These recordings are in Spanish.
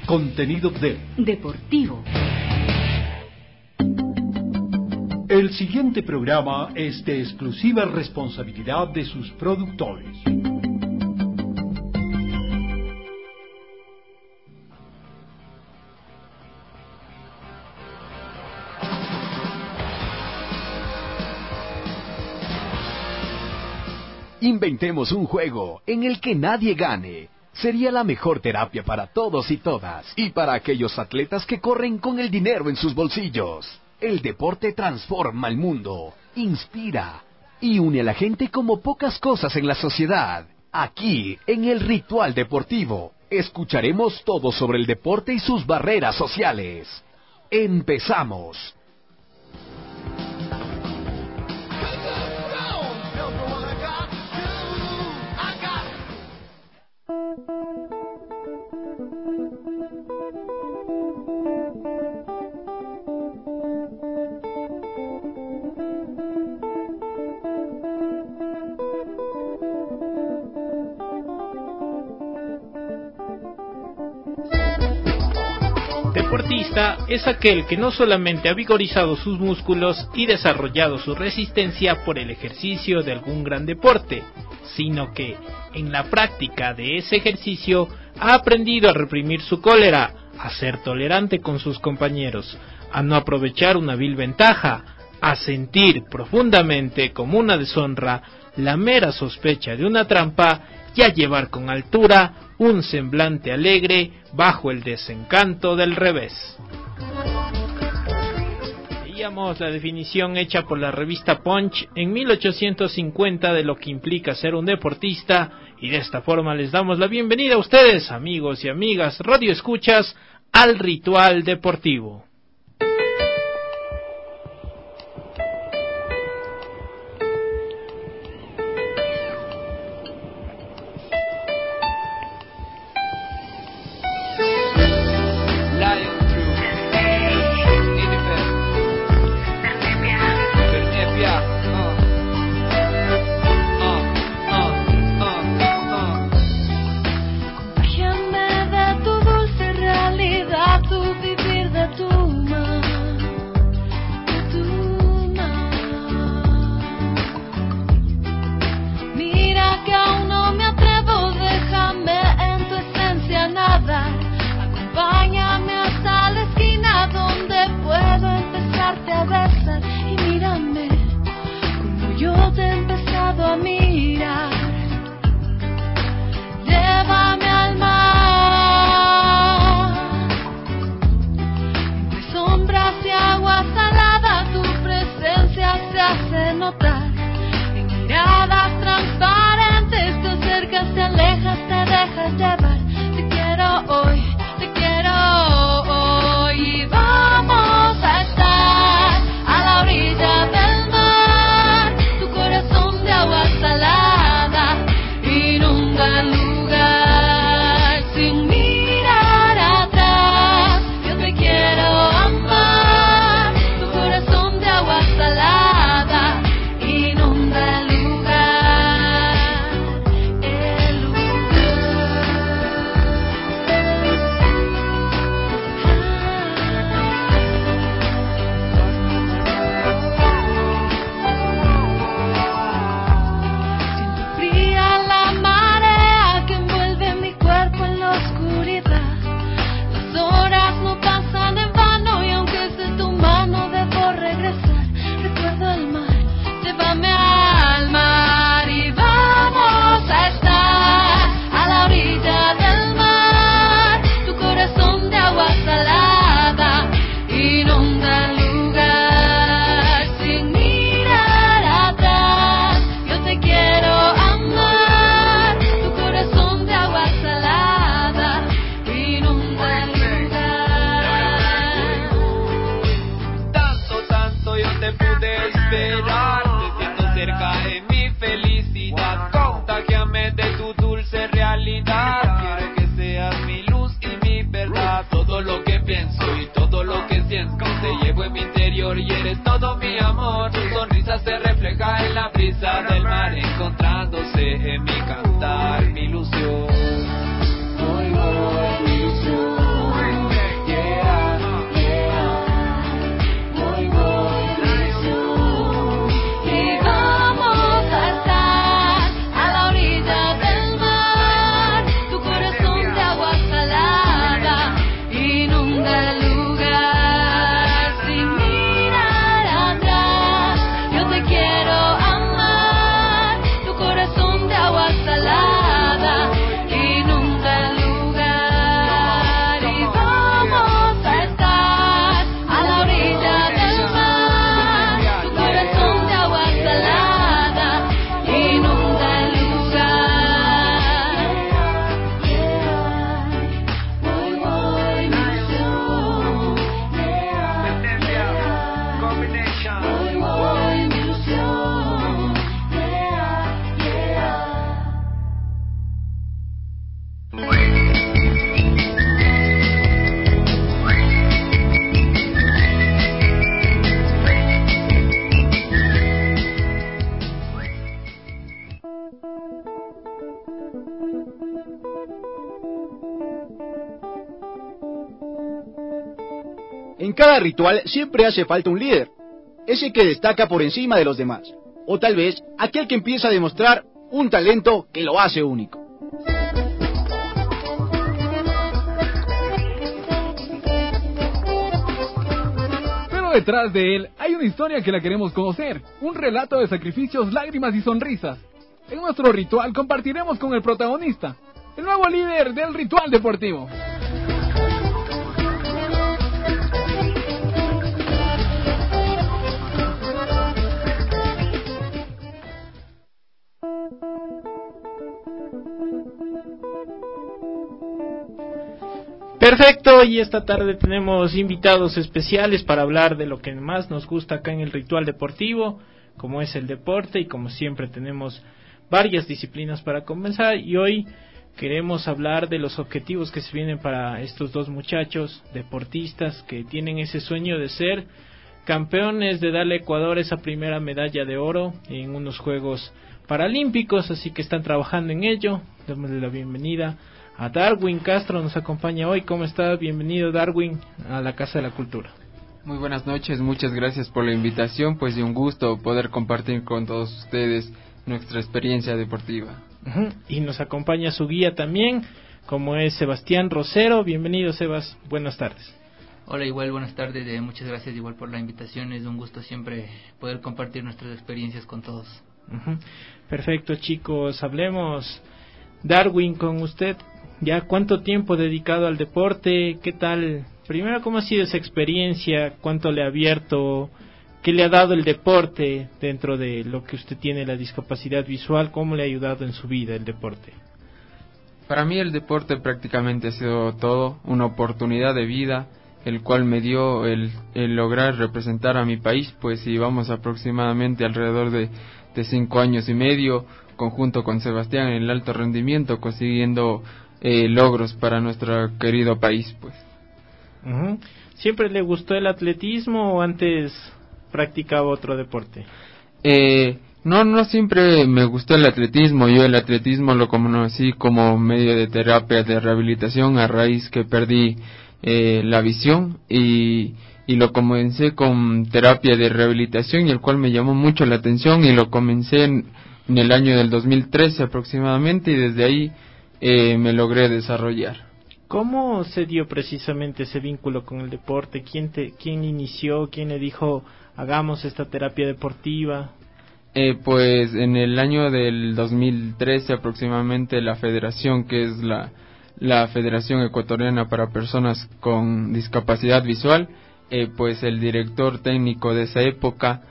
contenido deportivo. El siguiente programa es de exclusiva responsabilidad de sus productores. Inventemos un juego en el que nadie gane. Sería la mejor terapia para todos y todas, y para aquellos atletas que corren con el dinero en sus bolsillos. El deporte transforma el mundo, inspira y une a la gente como pocas cosas en la sociedad. Aquí, en el Ritual Deportivo, escucharemos todo sobre el deporte y sus barreras sociales. ¡Empezamos! Deportista es aquel que no solamente ha vigorizado sus músculos y desarrollado su resistencia por el ejercicio de algún gran deporte, sino que, en la práctica de ese ejercicio, ha aprendido a reprimir su cólera, a ser tolerante con sus compañeros, a no aprovechar una vil ventaja, a sentir profundamente como una deshonra la mera sospecha de una trampa y a llevar con altura un semblante alegre bajo el desencanto del revés. Veíamos la definición hecha por la revista Punch en 1850 de lo que implica ser un deportista, y de esta forma les damos la bienvenida a ustedes, amigos y amigas radioescuchas, al Ritual Deportivo. Y eres todo mi amor, tu sonrisa se refleja en la brisa del mar, encontrándose en mi cantar, mi ilusión. Hoy voy, mi ilusión. En cada ritual siempre hace falta un líder, ese que destaca por encima de los demás, o tal vez aquel que empieza a demostrar un talento que lo hace único. Pero detrás de él hay una historia que la queremos conocer, un relato de sacrificios, lágrimas y sonrisas. En nuestro ritual compartiremos con el protagonista, el nuevo líder del ritual deportivo. Perfecto, y esta tarde tenemos invitados especiales para hablar de lo que más nos gusta acá en el ritual deportivo, como es el deporte, y como siempre tenemos varias disciplinas para comenzar, y hoy queremos hablar de los objetivos que se vienen para estos dos muchachos deportistas que tienen ese sueño de ser campeones, de darle a Ecuador esa primera medalla de oro en unos Juegos Paralímpicos, así que están trabajando en ello. Démosle la bienvenida a Darwin Castro, nos acompaña hoy. ¿Cómo está? Bienvenido, Darwin, a la Casa de la Cultura. Muy buenas noches, muchas gracias por la invitación, pues y un gusto poder compartir con todos ustedes nuestra experiencia deportiva. Y nos acompaña su guía también, como es Sebastián Rosero. Bienvenido, Sebas, buenas tardes. Hola, igual, buenas tardes, muchas gracias igual por la invitación, es un gusto siempre poder compartir nuestras experiencias con todos. Perfecto, chicos, hablemos, Darwin, con usted. ¿Ya cuánto tiempo dedicado al deporte? ¿Qué tal? Primero, ¿cómo ha sido esa experiencia? ¿Cuánto le ha abierto? ¿Qué le ha dado el deporte dentro de lo que usted tiene, la discapacidad visual? ¿Cómo le ha ayudado en su vida el deporte? Para mí el deporte prácticamente ha sido todo, una oportunidad de vida, el cual me dio el lograr representar a mi país, pues íbamos aproximadamente alrededor de 5 años y medio, conjunto con Sebastián en el alto rendimiento, consiguiendo logros para nuestro querido país, pues. ¿Siempre le gustó el atletismo o antes practicaba otro deporte? No siempre me gustó el atletismo. Yo el atletismo lo conocí como medio de terapia de rehabilitación a raíz que perdí la visión y lo comencé con terapia de rehabilitación, y el cual me llamó mucho la atención, y lo comencé en el año del 2013 aproximadamente, y desde ahí me logré desarrollar. ¿Cómo se dio precisamente ese vínculo con el deporte? ¿Quién inició? ¿Quién le dijo hagamos esta terapia deportiva? Pues en el año del 2013 aproximadamente, la federación, que es la Federación Ecuatoriana para Personas con Discapacidad Visual, pues el director técnico de esa época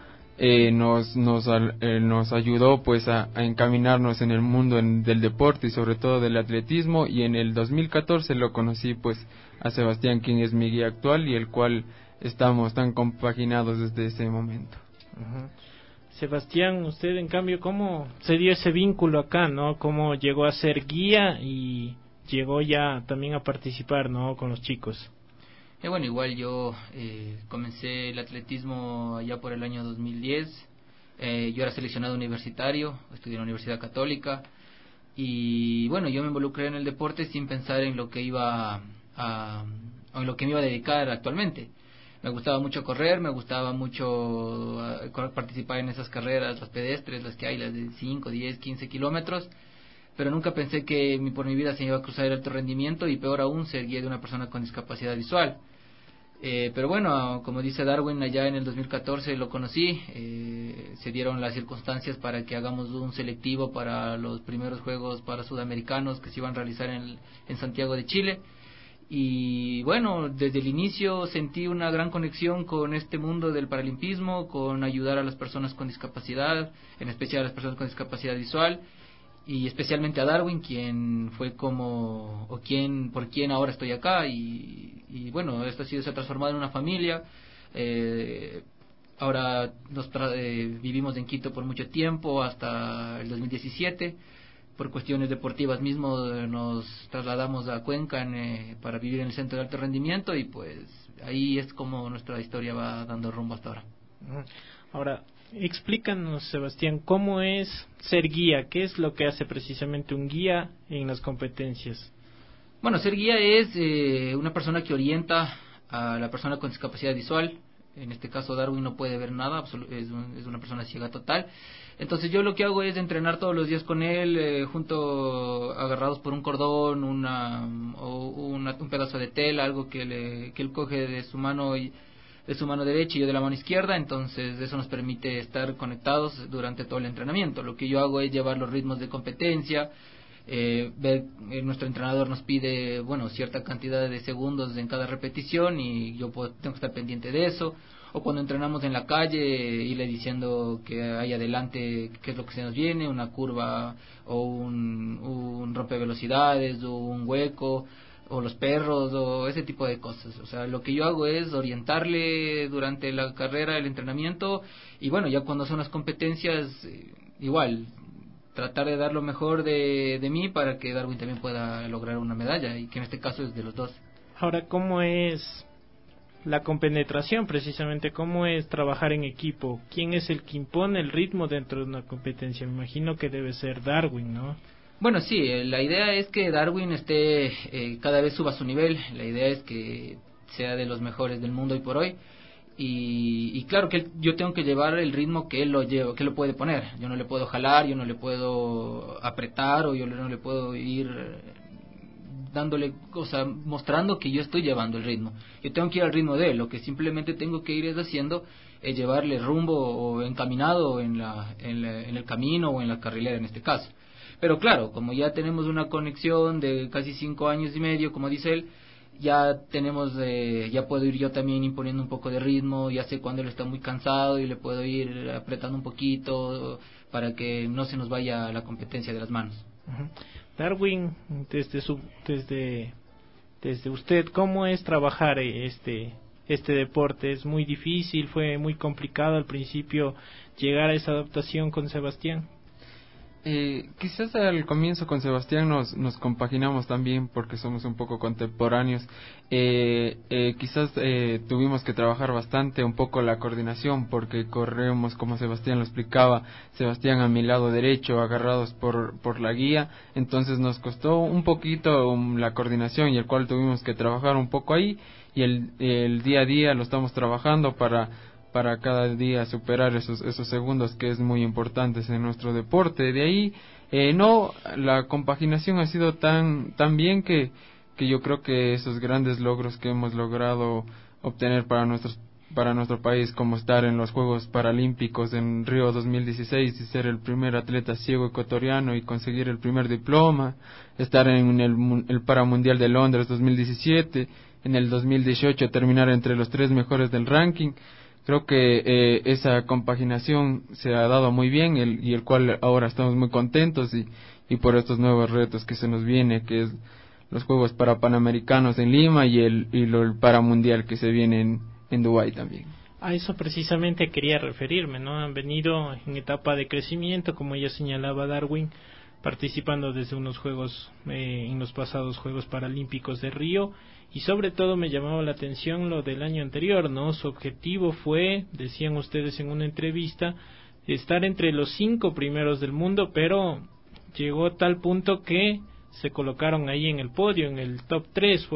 nos ayudó pues a encaminarnos en el mundo del deporte y sobre todo del atletismo, y en el 2014 lo conocí pues a Sebastián, quien es mi guía actual y el cual estamos tan compaginados desde ese momento. Sebastián, usted en cambio, ¿cómo se dio ese vínculo acá, no? ¿Cómo llegó a ser guía y llegó ya también a participar, no, con los chicos? Bueno, igual yo comencé el atletismo allá por el año 2010. Yo era seleccionado universitario, estudié en la Universidad Católica, y bueno, yo me involucré en el deporte sin pensar en lo que en lo que me iba a dedicar actualmente. Me gustaba mucho correr, me gustaba mucho participar en esas carreras, las pedestres, las que hay, las de 5, 10, 15 kilómetros, pero nunca pensé que por mi vida se iba a cruzar el alto rendimiento, y peor aún ser guía de una persona con discapacidad visual. Pero bueno, como dice Darwin, allá en el 2014 lo conocí, se dieron las circunstancias para que hagamos un selectivo para los primeros Juegos para Sudamericanos que se iban a realizar en Santiago de Chile, y bueno, desde el inicio sentí una gran conexión con este mundo del paralimpismo, con ayudar a las personas con discapacidad, en especial a las personas con discapacidad visual, y especialmente a Darwin, quien fue por quien ahora estoy acá, y bueno, esto se ha transformado en una familia. Ahora vivimos en Quito por mucho tiempo, hasta el 2017, por cuestiones deportivas mismo nos trasladamos a Cuenca para vivir en el centro de alto rendimiento, y pues ahí es como nuestra historia va dando rumbo hasta ahora. Ahora, explícanos, Sebastián, ¿cómo es ser guía? ¿Qué es lo que hace precisamente un guía en las competencias? Bueno, ser guía es una persona que orienta a la persona con discapacidad visual. En este caso Darwin no puede ver nada, es una persona ciega total. Entonces yo lo que hago es entrenar todos los días con él, agarrados por un cordón, un pedazo de tela, algo que él coge de su mano derecha y yo de la mano izquierda. Entonces eso nos permite estar conectados durante todo el entrenamiento. Lo que yo hago es llevar los ritmos de competencia, nuestro entrenador nos pide cierta cantidad de segundos en cada repetición y yo tengo que estar pendiente de eso. O cuando entrenamos en la calle, irle diciendo que hay adelante qué es lo que se nos viene, una curva o un rompevelocidades o un hueco o los perros o ese tipo de cosas. O sea, lo que yo hago es orientarle durante la carrera, el entrenamiento, y ya cuando son las competencias, igual tratar de dar lo mejor de mí para que Darwin también pueda lograr una medalla, y que en este caso es de los dos. Ahora, ¿cómo es la compenetración precisamente? ¿Cómo es trabajar en equipo? ¿Quién es el que impone el ritmo dentro de una competencia? Me imagino que debe ser Darwin, ¿no? Bueno, sí, la idea es que Darwin cada vez suba su nivel. La idea es que sea de los mejores del mundo hoy por hoy. Y claro que yo tengo que llevar el ritmo que él lo puede poner. Yo no le puedo jalar, yo no le puedo apretar, o yo no le puedo ir dándole, mostrando que yo estoy llevando el ritmo. Yo tengo que ir al ritmo de él. Lo que simplemente tengo que ir es llevarle rumbo o encaminado en el camino o en la carrilera en este caso. Pero claro, como ya tenemos una conexión de casi 5 años y medio, como dice él, ya puedo ir yo también imponiendo un poco de ritmo. Ya sé cuando él está muy cansado y le puedo ir apretando un poquito para que no se nos vaya la competencia de las manos. Uh-huh. Darwin, desde usted, ¿cómo es trabajar este deporte? ¿Es muy difícil? ¿Fue muy complicado al principio llegar a esa adaptación con Sebastián? Quizás al comienzo con Sebastián nos compaginamos también porque somos un poco contemporáneos. Quizás tuvimos que trabajar bastante un poco la coordinación, porque corremos, como Sebastián lo explicaba, Sebastián a mi lado derecho, agarrados por la guía. Entonces nos costó un poquito la coordinación, y el cual tuvimos que trabajar un poco ahí, y el día a día lo estamos trabajando para cada día superar esos segundos, que es muy importantes en nuestro deporte. De ahí la compaginación ha sido tan bien que yo creo que esos grandes logros que hemos logrado obtener para nuestro país, como estar en los Juegos Paralímpicos en Río 2016 y ser el primer atleta ciego ecuatoriano y conseguir el primer diploma, estar en el Paramundial de Londres 2017, en el 2018 terminar entre los 3 mejores del ranking. Creo que esa compaginación se ha dado muy bien, y el cual ahora estamos muy contentos y por estos nuevos retos que se nos viene, que es los Juegos Panamericanos en Lima y el Paramundial que se viene en Dubái también. A eso precisamente quería referirme, ¿no? Han venido en etapa de crecimiento, como ya señalaba Darwin, participando desde unos juegos, en los pasados Juegos Paralímpicos de Río. Y sobre todo me llamaba la atención lo del año anterior, ¿no? Su objetivo fue, decían ustedes en una entrevista, estar entre los 5 primeros del mundo, pero llegó a tal punto que se colocaron ahí en el podio, en el top 3,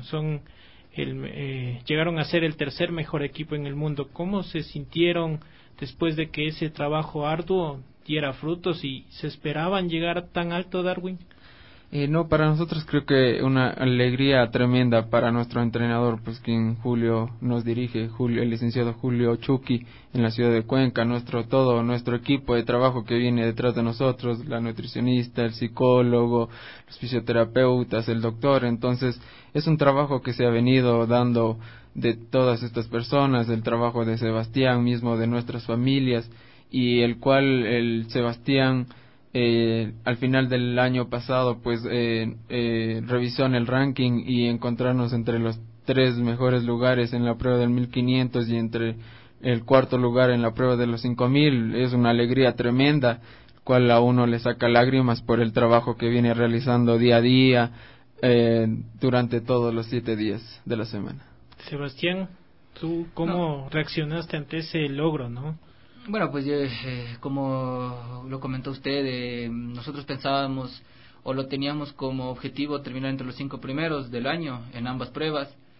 llegaron a ser el tercer mejor equipo en el mundo. ¿Cómo se sintieron después de que ese trabajo arduo diera frutos y se esperaban llegar tan alto, Darwin? No, para nosotros creo que una alegría tremenda para nuestro entrenador, pues quien Julio nos dirige, el licenciado Julio Chucky, en la ciudad de Cuenca, todo nuestro equipo de trabajo que viene detrás de nosotros, la nutricionista, el psicólogo, los fisioterapeutas, el doctor. Entonces es un trabajo que se ha venido dando de todas estas personas, del trabajo de Sebastián mismo, de nuestras familias, y el cual el Sebastián al final del año pasado pues revisó en el ranking y encontrarnos entre los 3 mejores lugares en la prueba del 1500 y entre el 4º lugar en la prueba de los 5000. Es una alegría tremenda, cual a uno le saca lágrimas por el trabajo que viene realizando día a día durante todos los 7 días de la semana. Sebastián, ¿tú cómo reaccionaste ante ese logro, no? Bueno, pues como lo comentó usted, nosotros pensábamos o lo teníamos como objetivo terminar entre los 5 primeros del año en ambas pruebas,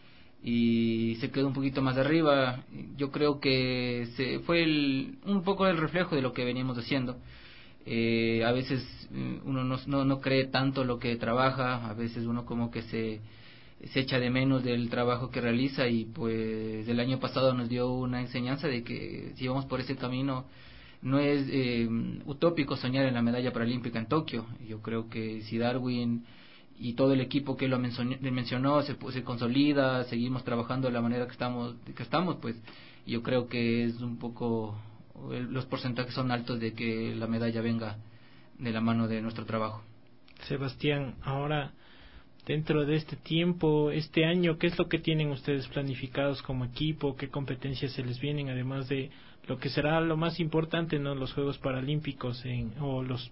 y se quedó un poquito más arriba. Yo creo que fue un poco el reflejo de lo que veníamos haciendo. A veces uno no cree tanto lo que trabaja, a veces uno como que se echa de menos del trabajo que realiza, y pues el año pasado nos dio una enseñanza de que si vamos por ese camino no es utópico soñar en la medalla paralímpica en Tokio. Yo creo que si Darwin y todo el equipo que lo mencionó se consolida, seguimos trabajando de la manera que estamos, pues yo creo que es un poco, los porcentajes son altos de que la medalla venga de la mano de nuestro trabajo. Sebastián, ahora dentro de este tiempo, este año, ¿qué es lo que tienen ustedes planificados como equipo? ¿Qué competencias se les vienen, además de lo que será lo más importante, no, los Juegos Paralímpicos o los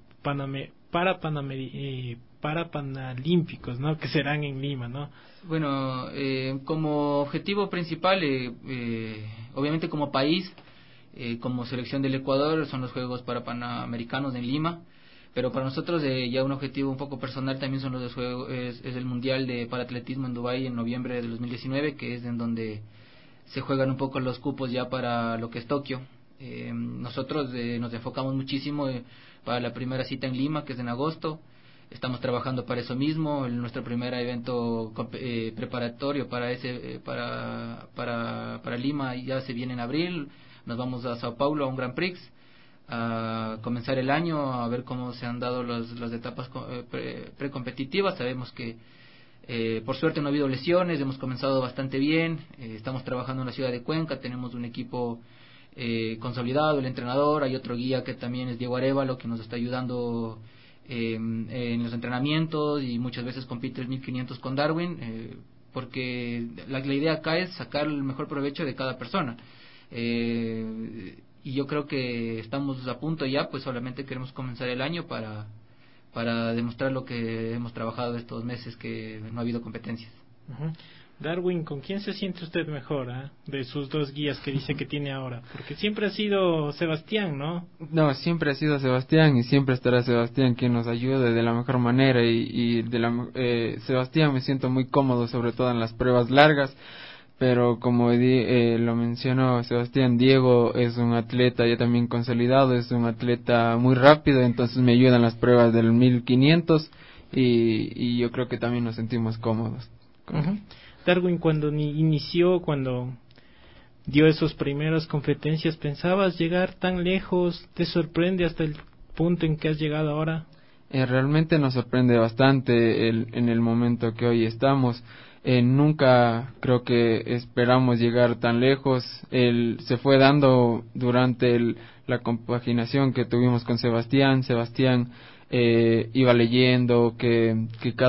Parapanalímpicos, ¿no?, que serán en Lima, ¿no? Bueno, como objetivo principal, obviamente como país, como selección del Ecuador, son los Juegos Parapanamericanos en Lima. Pero para nosotros ya un objetivo un poco personal también son los juegos, es el Mundial de Paratletismo en Dubái en noviembre de 2019, que es en donde se juegan un poco los cupos ya para lo que es Tokio. Nosotros nos enfocamos muchísimo para la primera cita en Lima, que es en agosto. Estamos trabajando para eso mismo. Nuestro primer evento preparatorio para Lima ya se viene en abril. Nos vamos a Sao Paulo a un Grand Prix a comenzar el año, a ver cómo se han dado las etapas precompetitivas. Sabemos que por suerte no ha habido lesiones, hemos comenzado bastante bien. Estamos trabajando en la ciudad de Cuenca, tenemos un equipo consolidado, el entrenador, hay otro guía que también es Diego Arévalo, que nos está ayudando en los entrenamientos, y muchas veces compite el 1500 con Darwin, porque la idea acá es sacar el mejor provecho de cada persona. Y yo creo que estamos a punto ya, pues solamente queremos comenzar el año para demostrar lo que hemos trabajado estos meses, que no ha habido competencias. Uh-huh. Darwin, ¿con quién se siente usted mejor, de sus dos guías que dice que tiene ahora? Porque siempre ha sido Sebastián, ¿no? No, siempre ha sido Sebastián, y siempre estará Sebastián quien nos ayude de la mejor manera, Sebastián me siento muy cómodo, sobre todo en las pruebas largas. Pero como lo mencionó Sebastián, Diego es un atleta ya también consolidado, es un atleta muy rápido, entonces me ayudan las pruebas del 1500 y yo creo que también nos sentimos cómodos. Uh-huh. Darwin, cuando cuando dio esas primeras competencias, ¿pensabas llegar tan lejos? ¿Te sorprende hasta el punto en que has llegado ahora? Realmente nos sorprende bastante en el momento que hoy estamos. Nunca creo que esperamos llegar tan lejos. Se fue dando durante la compaginación que tuvimos con Sebastián. Sebastián iba leyendo que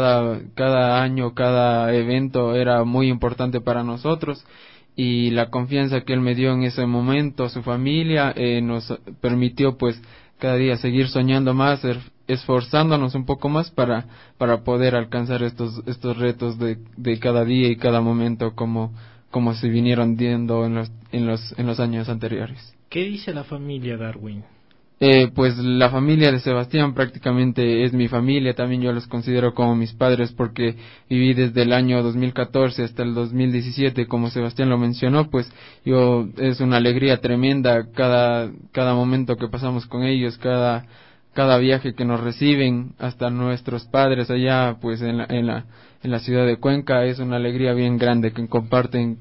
cada año, cada evento era muy importante para nosotros, y la confianza que él me dio en ese momento, su familia, nos permitió pues cada día seguir soñando más, esforzándonos un poco más para poder alcanzar estos retos de cada día y cada momento, como se vinieron viendo en los años anteriores. ¿Qué dice la familia, Darwin? Pues la familia de Sebastián prácticamente es mi familia, también yo los considero como mis padres, porque viví desde el año 2014 hasta el 2017, como Sebastián lo mencionó, pues es una alegría tremenda cada momento que pasamos con ellos, cada viaje que nos reciben, hasta nuestros padres allá pues en la ciudad de Cuenca, es una alegría bien grande que comparten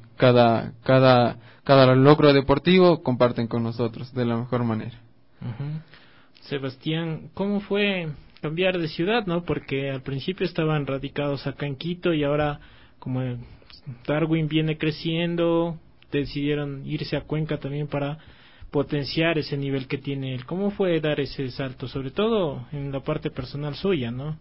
cada logro deportivo, comparten con nosotros de la mejor manera. Uh-huh. Sebastián, ¿cómo fue cambiar de ciudad, no? Porque al principio estaban radicados acá en Quito, y ahora como Darwin viene creciendo, decidieron irse a Cuenca también para potenciar ese nivel que tiene él. ¿Cómo fue dar ese salto, sobre todo en la parte personal suya, no?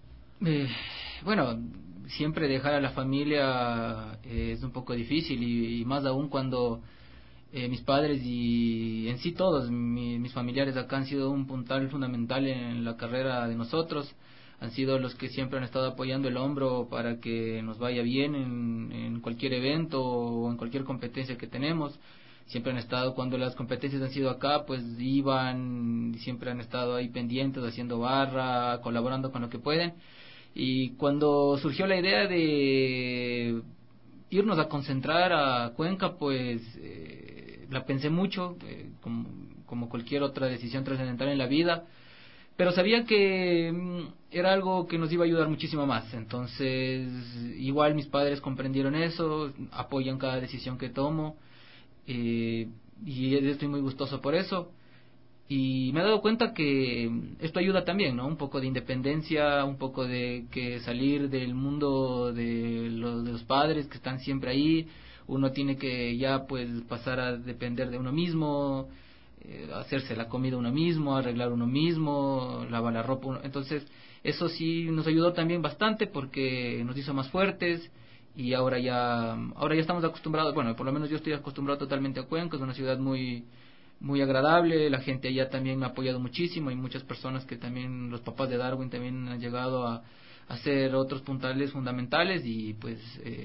Bueno, siempre dejar a la familia es un poco difícil, y más aún cuando mis padres y en sí todos mis familiares acá han sido un puntal fundamental en la carrera de nosotros. Han sido los que siempre han estado apoyando el hombro para que nos vaya bien en cualquier evento o en cualquier competencia que tenemos. Siempre han estado, cuando las competencias han sido acá, pues iban, siempre han estado ahí pendientes, haciendo barra, colaborando con lo que pueden. Y cuando surgió la idea de irnos a concentrar a Cuenca, pues la pensé mucho, como cualquier otra decisión trascendental en la vida, pero sabía que era algo que nos iba a ayudar muchísimo más. Entonces, igual mis padres comprendieron eso, apoyan cada decisión que tomo, y estoy muy gustoso por eso. Y me he dado cuenta que esto ayuda también, ¿no? Un poco de independencia, un poco de que salir del mundo de los padres que están siempre ahí. Uno tiene que ya pues pasar a depender de uno mismo, hacerse la comida uno mismo, arreglar uno mismo, lavar la ropa entonces eso sí nos ayudó también bastante porque nos hizo más fuertes. Y ahora ya estamos acostumbrados, bueno, por lo menos yo estoy acostumbrado totalmente a Cuenca. Es una ciudad muy agradable, la gente allá también me ha apoyado muchísimo. Hay muchas personas que también, los papás de Darwin también han llegado a ser otros puntales fundamentales, y pues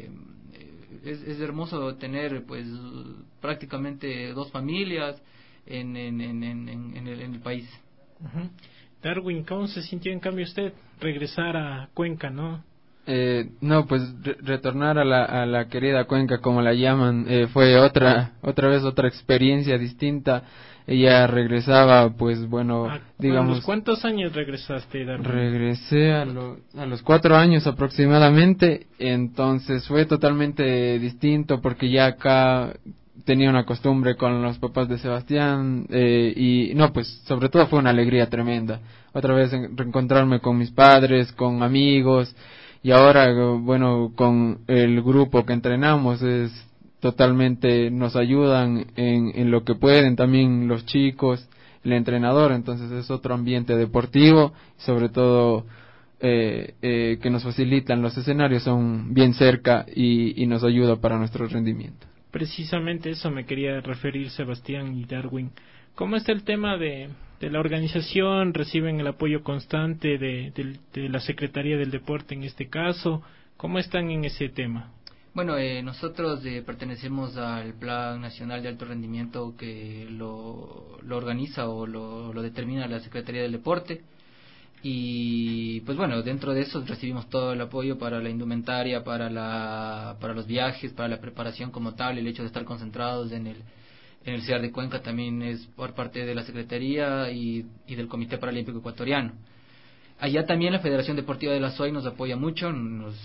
es hermoso tener pues prácticamente 2 familias en el país. Uh-huh. Darwin, ¿cómo se sintió en cambio usted regresar a Cuenca, no? No, pues retornar a la querida Cuenca, como la llaman, fue otra vez otra experiencia distinta. Ella regresaba, pues bueno, digamos... ¿Cuántos años regresaste, Darwin? Regresé a los 4 años aproximadamente. Entonces fue totalmente distinto porque ya acá tenía una costumbre con los papás de Sebastián, y no, pues sobre todo fue una alegría tremenda. Otra vez reencontrarme con mis padres, con amigos. Y ahora, bueno, con el grupo que entrenamos es totalmente, nos ayudan en lo que pueden, también los chicos, el entrenador. Entonces es otro ambiente deportivo, sobre todo que nos facilitan los escenarios, son bien cerca y nos ayuda para nuestro rendimiento. Precisamente eso me quería referir, Sebastián y Darwin. ¿Cómo está el tema de la organización? ¿Reciben el apoyo constante de la Secretaría del Deporte en este caso? ¿Cómo están en ese tema? Bueno, nosotros pertenecemos al Plan Nacional de Alto Rendimiento, que lo organiza o lo determina la Secretaría del Deporte. Y pues bueno, dentro de eso recibimos todo el apoyo para la indumentaria, para los viajes, para la preparación como tal. El hecho de estar concentrados en el CEAR de Cuenca también es por parte de la Secretaría y del Comité Paralímpico Ecuatoriano. Allá también la Federación Deportiva de la SOI nos apoya mucho, nos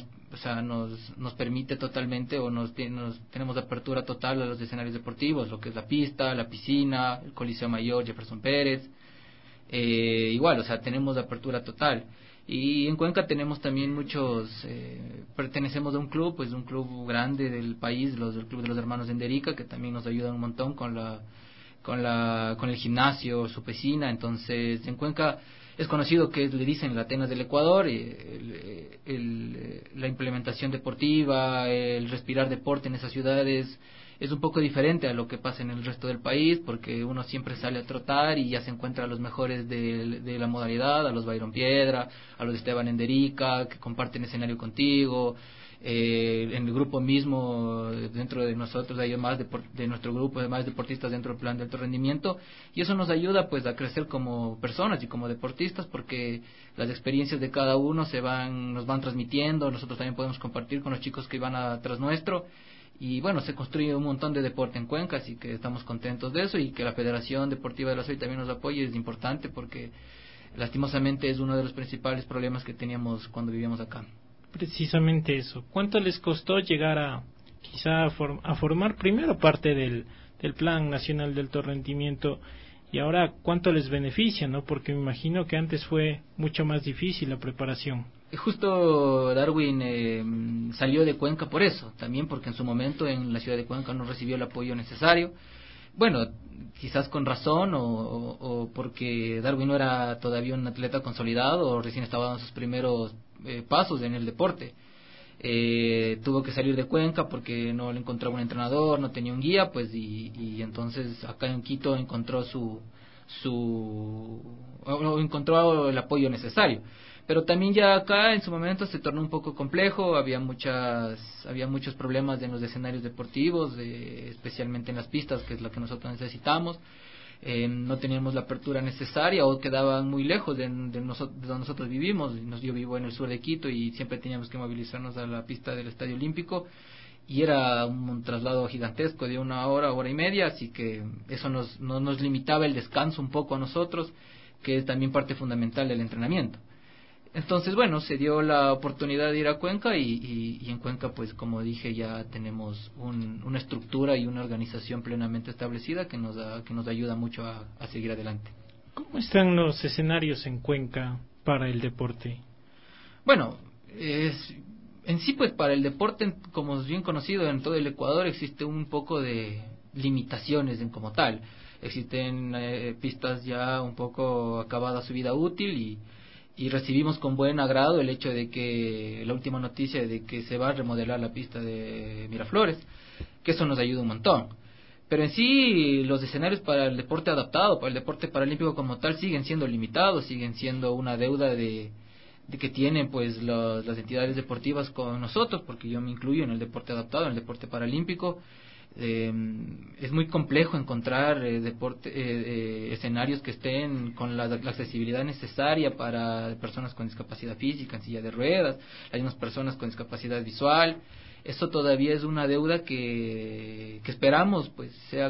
permite totalmente, o tenemos apertura total a los escenarios deportivos, lo que es la pista, la piscina, el Coliseo Mayor Jefferson Pérez. Igual, o sea, tenemos apertura total. Y en Cuenca tenemos también pertenecemos a un club, pues un club grande del país, el Club de los Hermanos Enderica, que también nos ayuda un montón con el gimnasio, su piscina. Entonces, en Cuenca es conocido que le dicen la Atenas del Ecuador, la implementación deportiva, el respirar deporte en esas ciudades es un poco diferente a lo que pasa en el resto del país, porque uno siempre sale a trotar y ya se encuentra a los mejores de la modalidad, a los Byron Piedra, a los Esteban Enderica, que comparten escenario contigo. En el grupo mismo, dentro de nosotros hay más de nuestro grupo, hay más deportistas dentro del plan de alto rendimiento, y eso nos ayuda pues a crecer como personas y como deportistas, porque las experiencias de cada uno nos van transmitiendo. Nosotros también podemos compartir con los chicos que van atrás nuestro. Y bueno, se construye un montón de deporte en Cuenca, así que estamos contentos de eso. Y que la Federación Deportiva de la SOI también nos apoye es importante, porque lastimosamente es uno de los principales problemas que teníamos cuando vivíamos acá. Precisamente eso. ¿Cuánto les costó llegar a formar primero parte del Plan Nacional de Alto Rendimiento, y ahora cuánto les beneficia, ¿no? Porque me imagino que antes fue mucho más difícil la preparación. Justo Darwin salió de Cuenca por eso, también porque en su momento en la ciudad de Cuenca no recibió el apoyo necesario. Bueno, quizás con razón, o porque Darwin no era todavía un atleta consolidado, o recién estaba dando sus primeros pasos en el deporte. Tuvo que salir de Cuenca porque no le encontraba un entrenador, no tenía un guía, pues y entonces acá en Quito encontró encontró el apoyo necesario. Pero también ya acá en su momento se tornó un poco complejo, había muchos problemas en los escenarios deportivos, especialmente en las pistas, que es lo que nosotros necesitamos. No teníamos la apertura necesaria, o quedaban muy lejos de donde nosotros vivimos. Yo vivo en el sur de Quito y siempre teníamos que movilizarnos a la pista del Estadio Olímpico, y era un traslado gigantesco de 1 hora, hora y media, así que eso nos limitaba el descanso un poco a nosotros, que es también parte fundamental del entrenamiento. Entonces, bueno, se dio la oportunidad de ir a Cuenca y en Cuenca, pues como dije, ya tenemos una estructura y una organización plenamente establecida que nos ayuda mucho a seguir adelante. ¿Cómo están los escenarios en Cuenca para el deporte? Bueno, en sí, pues para el deporte, como es bien conocido en todo el Ecuador, existe un poco de limitaciones como tal. Existen pistas ya un poco acabada su vida útil y recibimos con buen agrado el hecho de que la última noticia de que se va a remodelar la pista de Miraflores, que eso nos ayuda un montón. Pero en sí, los escenarios para el deporte adaptado, para el deporte paralímpico como tal, siguen siendo limitados, siguen siendo una deuda de que tienen pues las entidades deportivas con nosotros, porque yo me incluyo en el deporte adaptado, en el deporte paralímpico. Es muy complejo encontrar escenarios que estén con la accesibilidad necesaria para personas con discapacidad física, en silla de ruedas, hay unas personas con discapacidad visual. Eso todavía es una deuda que esperamos pues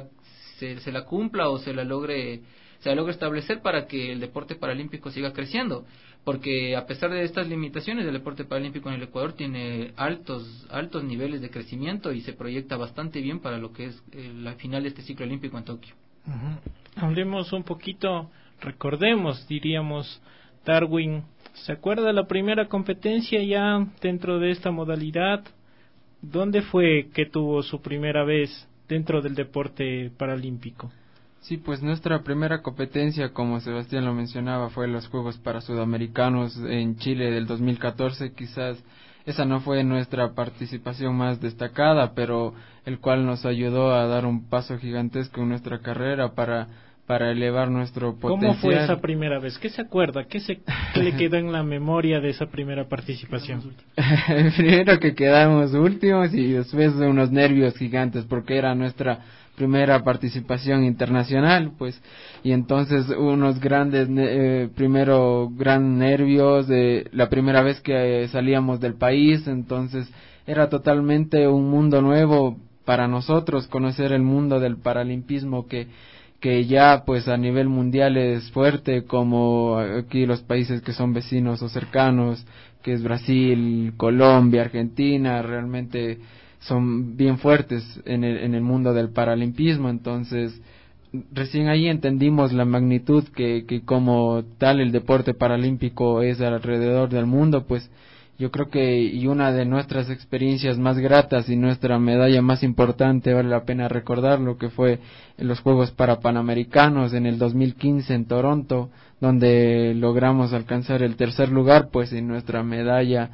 se la cumpla o se la logre establecer para que el deporte paralímpico siga creciendo, porque a pesar de estas limitaciones, el deporte paralímpico en el Ecuador tiene altos niveles de crecimiento y se proyecta bastante bien para lo que es la final de este ciclo olímpico en Tokio. Uh-huh. Hablemos un poquito, recordemos, diríamos, Darwin, ¿se acuerda la primera competencia ya dentro de esta modalidad? ¿Dónde fue que tuvo su primera vez dentro del deporte paralímpico? Sí, pues nuestra primera competencia, como Sebastián lo mencionaba, fue los Juegos para Sudamericanos en Chile del 2014. Quizás esa no fue nuestra participación más destacada, pero el cual nos ayudó a dar un paso gigantesco en nuestra carrera para elevar nuestro potencial. ¿Cómo fue esa primera vez? ¿Qué se acuerda? ¿Qué le quedó en la memoria de esa primera participación? Primero que quedamos últimos y después de unos nervios gigantes porque era nuestra primera participación internacional, pues, y entonces unos grandes, primero gran nervios de la primera vez que salíamos del país, entonces era totalmente un mundo nuevo para nosotros, conocer el mundo del paralimpismo que ya pues a nivel mundial es fuerte, como aquí los países que son vecinos o cercanos, que es Brasil, Colombia, Argentina, realmente son bien fuertes en el mundo del paralimpismo. Entonces recién ahí entendimos la magnitud que como tal el deporte paralímpico es alrededor del mundo, pues yo creo que y una de nuestras experiencias más gratas y nuestra medalla más importante, vale la pena recordarlo, que fue en los Juegos Panamericanos en el 2015 en Toronto, donde logramos alcanzar el tercer lugar, pues en nuestra medalla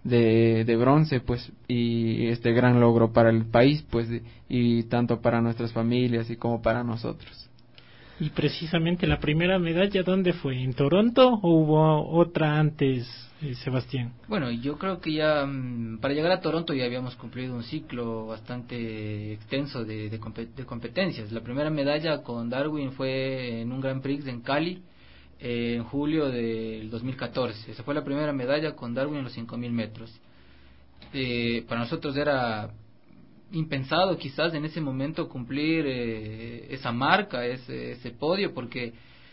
de bronce, pues, y este gran logro para el país, pues, y tanto para nuestras familias y como para nosotros. Y precisamente la primera medalla, ¿dónde fue? ¿En Toronto o hubo otra antes, Sebastián? Bueno, yo creo que ya para llegar a Toronto ya habíamos cumplido un ciclo bastante extenso de competencias. La primera medalla con Darwin fue en un Grand Prix en Cali, en julio del 2014. Esa fue la primera medalla con Darwin en los 5.000 metros. Para nosotros era impensado quizás en ese momento cumplir esa marca, ese podio, porque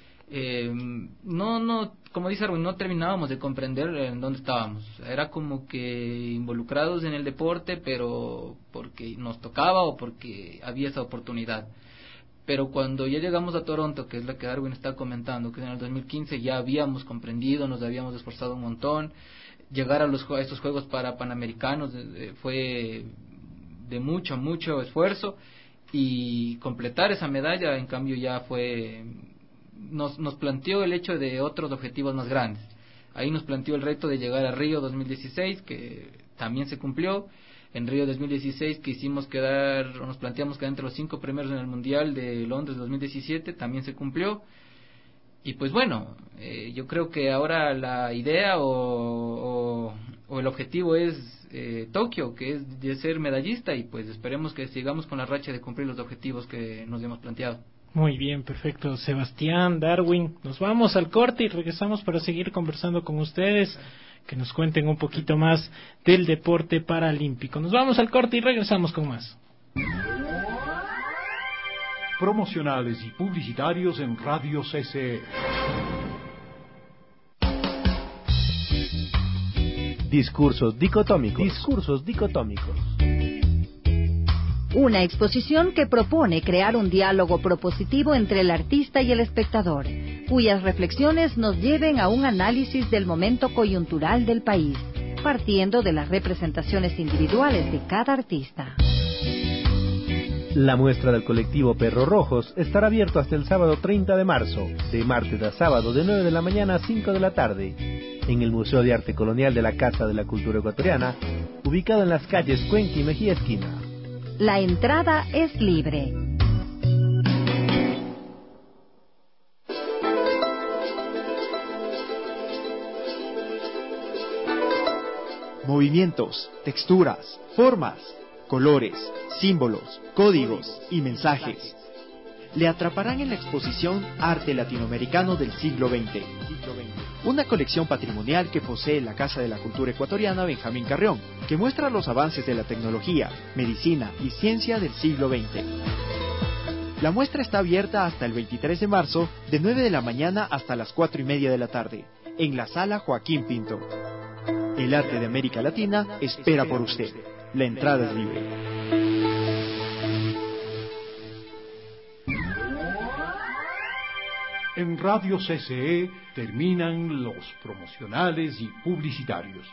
no como dice Darwin, no terminábamos de comprender en dónde estábamos. Era como que involucrados en el deporte, pero porque nos tocaba o porque había esa oportunidad. Pero cuando ya llegamos a Toronto, que es la que Darwin está comentando, que en el 2015 ya habíamos comprendido, nos habíamos esforzado un montón. Llegar a estos Juegos para Panamericanos fue de mucho esfuerzo, y completar esa medalla en cambio ya fue nos planteó el hecho de otros objetivos más grandes. Ahí nos planteó el reto de llegar a Río 2016, que también se cumplió. En Río 2016 nos planteamos quedar entre los 5 primeros en el Mundial de Londres 2017, también se cumplió. Y pues bueno, yo creo que ahora la idea o el objetivo es Tokio, que es de ser medallista, y pues esperemos que sigamos con la racha de cumplir los objetivos que nos hemos planteado. Muy bien, perfecto. Sebastián, Darwin, nos vamos al corte y regresamos para seguir conversando con ustedes. que nos cuenten un poquito más del deporte paralímpico. Nos vamos al corte y regresamos con más. Promocionales y publicitarios en Radio CCE. Discursos dicotómicos. Una exposición que propone crear un diálogo propositivo entre el artista y el espectador, cuyas reflexiones nos lleven a un análisis del momento coyuntural del país, partiendo de las representaciones individuales de cada artista. La muestra del colectivo Perros Rojos estará abierto hasta el sábado 30 de marzo, de martes a sábado de 9 de la mañana a 5 de la tarde, en el Museo de Arte Colonial de la Casa de la Cultura Ecuatoriana, ubicado en las calles Cuenca y Mejía Esquina. La entrada es libre. Movimientos, texturas, formas, colores, símbolos, códigos y mensajes. Le atraparán en la exposición Arte Latinoamericano del siglo XX, una colección patrimonial que posee la Casa de la Cultura Ecuatoriana Benjamín Carrión, que muestra los avances de la tecnología, medicina y ciencia del siglo XX. La muestra está abierta hasta el 23 de marzo, de 9 de la mañana hasta las 4:30 de la tarde, en la Sala Joaquín Pinto. El arte de América Latina espera por usted. La entrada es libre. En Radio CCE terminan los promocionales y publicitarios.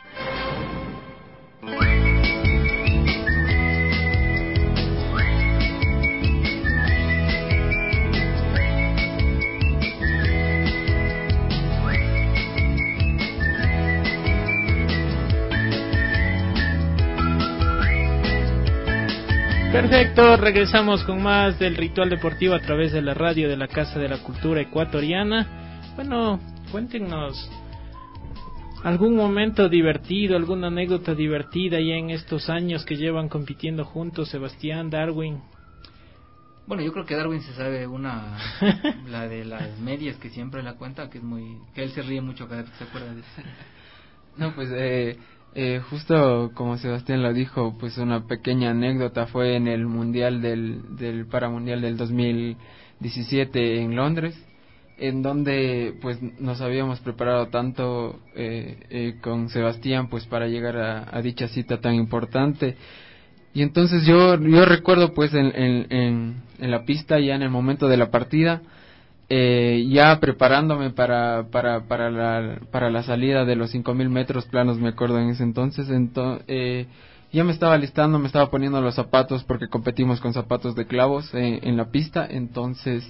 Perfecto, regresamos con más del Ritual Deportivo a través de la radio de la Casa de la Cultura Ecuatoriana. Bueno, cuéntenos algún momento divertido, alguna anécdota divertida ya en estos años que llevan compitiendo juntos, Sebastián, Darwin. Bueno, yo creo que Darwin se sabe la de las medias, que siempre la cuenta, que él se ríe mucho cada vez que se acuerda de eso. No, pues justo como Sebastián lo dijo, pues una pequeña anécdota fue en el mundial del paramundial del 2017 en Londres, en donde pues nos habíamos preparado tanto con Sebastián pues para llegar a dicha cita tan importante. Y entonces yo recuerdo pues en la pista, ya en el momento de la partida, ya preparándome para la salida de los 5.000 metros planos, me acuerdo en ese entonces, ya me estaba listando, me estaba poniendo los zapatos porque competimos con zapatos de clavos en la pista. Entonces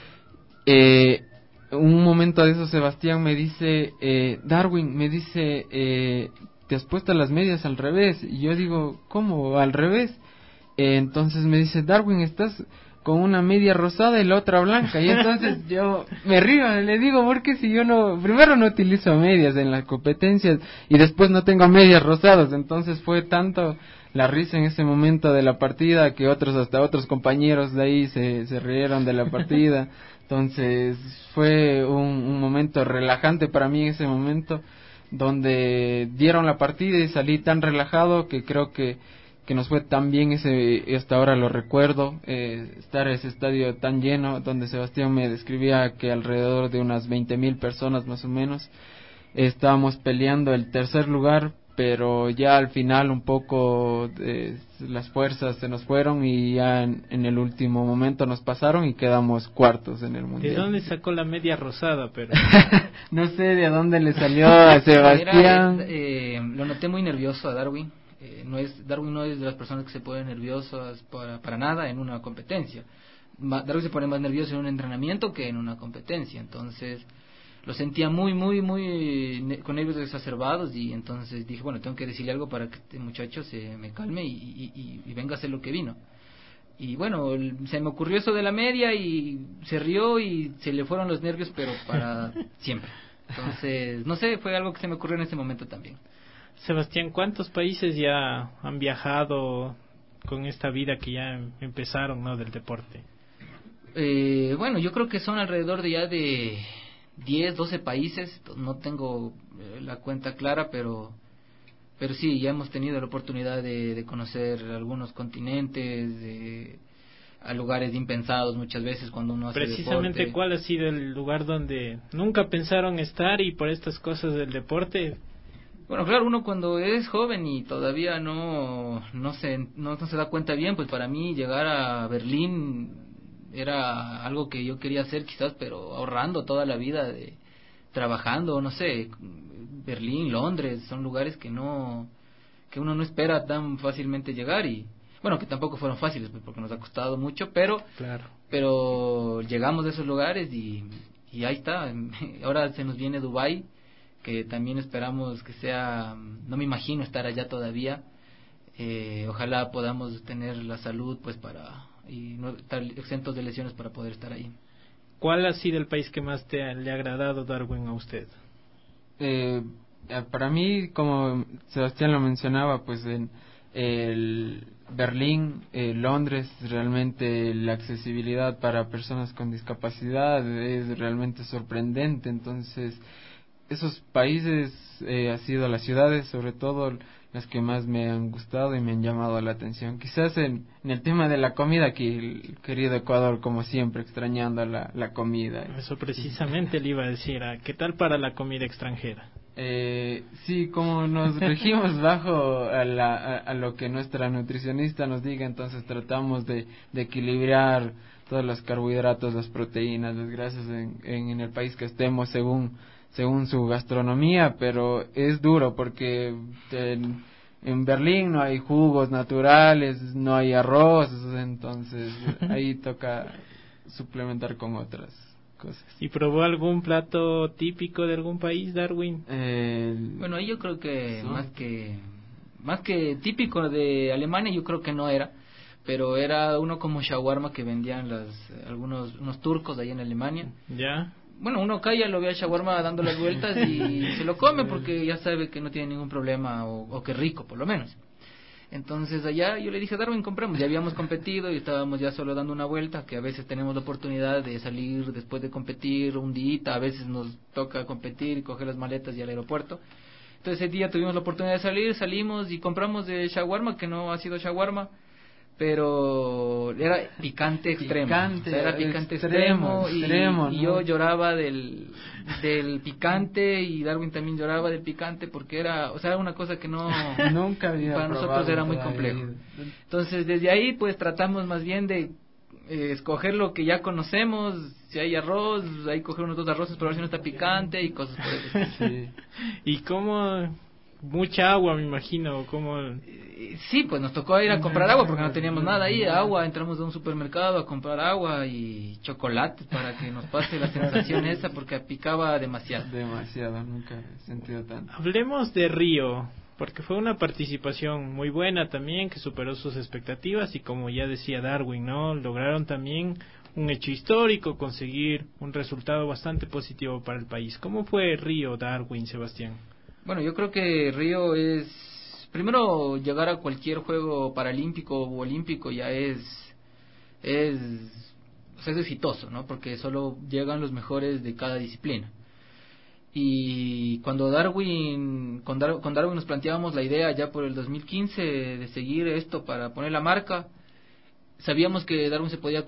un momento de eso Sebastián me dice, Darwin, me dice, te has puesto las medias al revés. Y yo digo, ¿cómo al revés? Entonces me dice, Darwin, estás con una media rosada y la otra blanca. Y entonces yo me río, le digo, porque si yo primero no utilizo medias en las competencias y después no tengo medias rosadas. Entonces fue tanto la risa en ese momento de la partida que hasta otros compañeros de ahí se rieron de la partida. Entonces fue un momento relajante para mí en ese momento, donde dieron la partida y salí tan relajado que creo que nos fue tan bien hasta ahora lo recuerdo, estar en ese estadio tan lleno, donde Sebastián me describía que alrededor de unas 20.000 personas más o menos estábamos peleando el tercer lugar, pero ya al final un poco las fuerzas se nos fueron y ya en el último momento nos pasaron y quedamos cuartos en el mundial. ¿De dónde sacó la media rosada? Pero no sé de dónde le salió a Sebastián. Lo noté muy nervioso a Darwin. Darwin no es de las personas que se ponen nerviosas para nada en una competencia. Darwin se pone más nervioso en un entrenamiento que en una competencia. Entonces lo sentía muy con nervios exacerbados, y entonces dije, bueno, tengo que decirle algo para que este muchacho se me calme y venga a hacer lo que vino. Y bueno, se me ocurrió eso de la media y se rió y se le fueron los nervios, pero para siempre. Entonces, no sé, fue algo que se me ocurrió en ese momento también. Sebastián, ¿cuántos países ya han viajado con esta vida que ya empezaron, ¿no?, del deporte? Bueno, yo creo que son alrededor de 10, 12 países, no tengo la cuenta clara, pero sí, ya hemos tenido la oportunidad de conocer algunos continentes, a lugares impensados muchas veces cuando uno hace Precisamente, deporte. ¿cuál ha sido el lugar donde nunca pensaron estar y por estas cosas del deporte? Bueno, claro, uno cuando es joven y todavía no se da cuenta bien, pues para mí llegar a Berlín era algo que yo quería hacer quizás, pero ahorrando toda la vida, trabajando, no sé, Berlín, Londres, son lugares que uno no espera tan fácilmente llegar, y bueno, que tampoco fueron fáciles porque nos ha costado mucho, pero Claro. pero llegamos a esos lugares y ahí está. Ahora se nos viene Dubái, que también esperamos que sea, no me imagino estar allá todavía, ojalá podamos tener la salud pues y no estar exentos de lesiones para poder estar ahí. ¿Cuál ha sido el país que más le ha agradado, Darwin, a usted? Para mí, como Sebastián lo mencionaba, pues en el Berlín, Londres, realmente la accesibilidad para personas con discapacidad es realmente sorprendente. Entonces, esos países ha sido las ciudades, sobre todo las que más me han gustado y me han llamado la atención. Quizás en el tema de la comida, aquí el querido Ecuador, como siempre, extrañando la comida. Eso precisamente le iba a decir. ¿Qué tal para la comida extranjera? Sí, como nos regimos bajo a lo que nuestra nutricionista nos diga, entonces tratamos de equilibrar todos los carbohidratos, las proteínas, las grasas en el país que estemos según su gastronomía, pero es duro porque en Berlín no hay jugos naturales, no hay arroz, entonces ahí toca suplementar con otras cosas. ¿Y probó algún plato típico de algún país, Darwin? Bueno, ahí yo creo que más que típico de Alemania, yo creo que no era, pero era uno como shawarma que vendían unos turcos ahí en Alemania. Ya. Bueno, uno acá ya lo ve a shawarma dando las vueltas y se lo come porque ya sabe que no tiene ningún problema, o que rico por lo menos. Entonces allá yo le dije, Darwin, compremos. Ya habíamos competido y estábamos ya solo dando una vuelta, que a veces tenemos la oportunidad de salir después de competir un día, a veces nos toca competir y coger las maletas y al aeropuerto. Entonces ese día tuvimos la oportunidad de salimos y compramos de shawarma, que no ha sido shawarma, pero era picante extremo. Era picante extremo, y yo lloraba del picante, y Darwin también lloraba del picante, porque era una cosa que nunca había para nosotros era muy complejo. Entonces desde ahí pues tratamos más bien de escoger lo que ya conocemos. Si hay arroz, hay coger unos 2 arroces para ver si no está picante y cosas por el estilo. Sí. ¿Y cómo? Mucha agua, me imagino. ¿Cómo? Sí, pues nos tocó ir a comprar agua porque no teníamos nada ahí, agua. Entramos a un supermercado a comprar agua y chocolates para que nos pase la sensación esa, porque picaba demasiado. Nunca he sentido tanto. Hablemos de Río, porque fue una participación muy buena también, que superó sus expectativas, y como ya decía Darwin, ¿no? Lograron también un hecho histórico, conseguir un resultado bastante positivo para el país. ¿Cómo fue Río, Darwin, Sebastián? Bueno, yo creo que Río es, primero, llegar a cualquier juego paralímpico o olímpico ya es exitoso, ¿no? Porque solo llegan los mejores de cada disciplina. Y cuando con Darwin nos planteábamos la idea ya por el 2015 de seguir esto para poner la marca, sabíamos que Darwin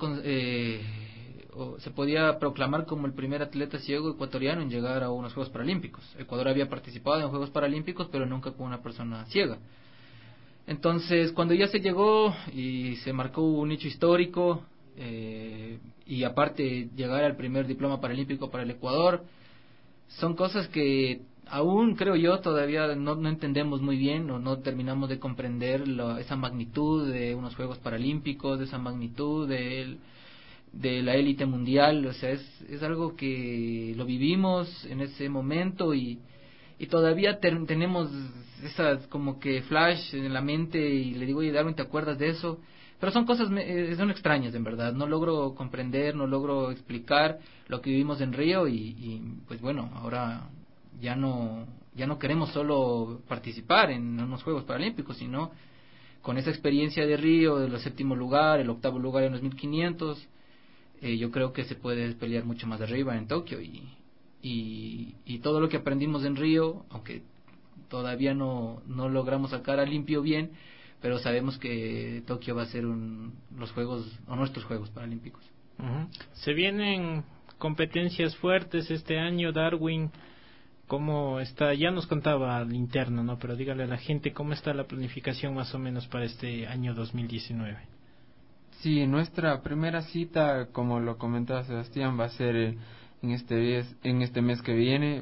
se podía proclamar como el primer atleta ciego ecuatoriano en llegar a unos Juegos Paralímpicos. Ecuador había participado en Juegos Paralímpicos, pero nunca con una persona ciega. Entonces, cuando ya se llegó y se marcó un hecho histórico, y aparte llegar al primer diploma paralímpico para el Ecuador, son cosas que aún, creo yo, todavía no entendemos muy bien, o no terminamos de comprender esa magnitud de unos Juegos Paralímpicos, de esa magnitud de la élite mundial. O sea, es algo que lo vivimos en ese momento y todavía tenemos esas como que flash en la mente, y le digo, oye, Darwin, ¿te acuerdas de eso? Pero son cosas, son extrañas, en verdad. No logro comprender, no logro explicar lo que vivimos en Río, y pues bueno, ahora ya no queremos solo participar en unos Juegos Paralímpicos, sino con esa experiencia de Río, del 7º lugar, el 8º lugar en los 1500, yo creo que se puede pelear mucho más arriba en Tokio, y y todo lo que aprendimos en Río, aunque todavía no logramos sacar a limpio bien, pero sabemos que Tokio va a ser los juegos o nuestros Juegos Paralímpicos. Se vienen competencias fuertes este año, Darwin. ¿Cómo está? Ya nos contaba al interno, ¿no? Pero dígale a la gente cómo está la planificación más o menos para este año 2019. Sí, nuestra primera cita, como lo comentaba Sebastián, va a ser en este mes que viene,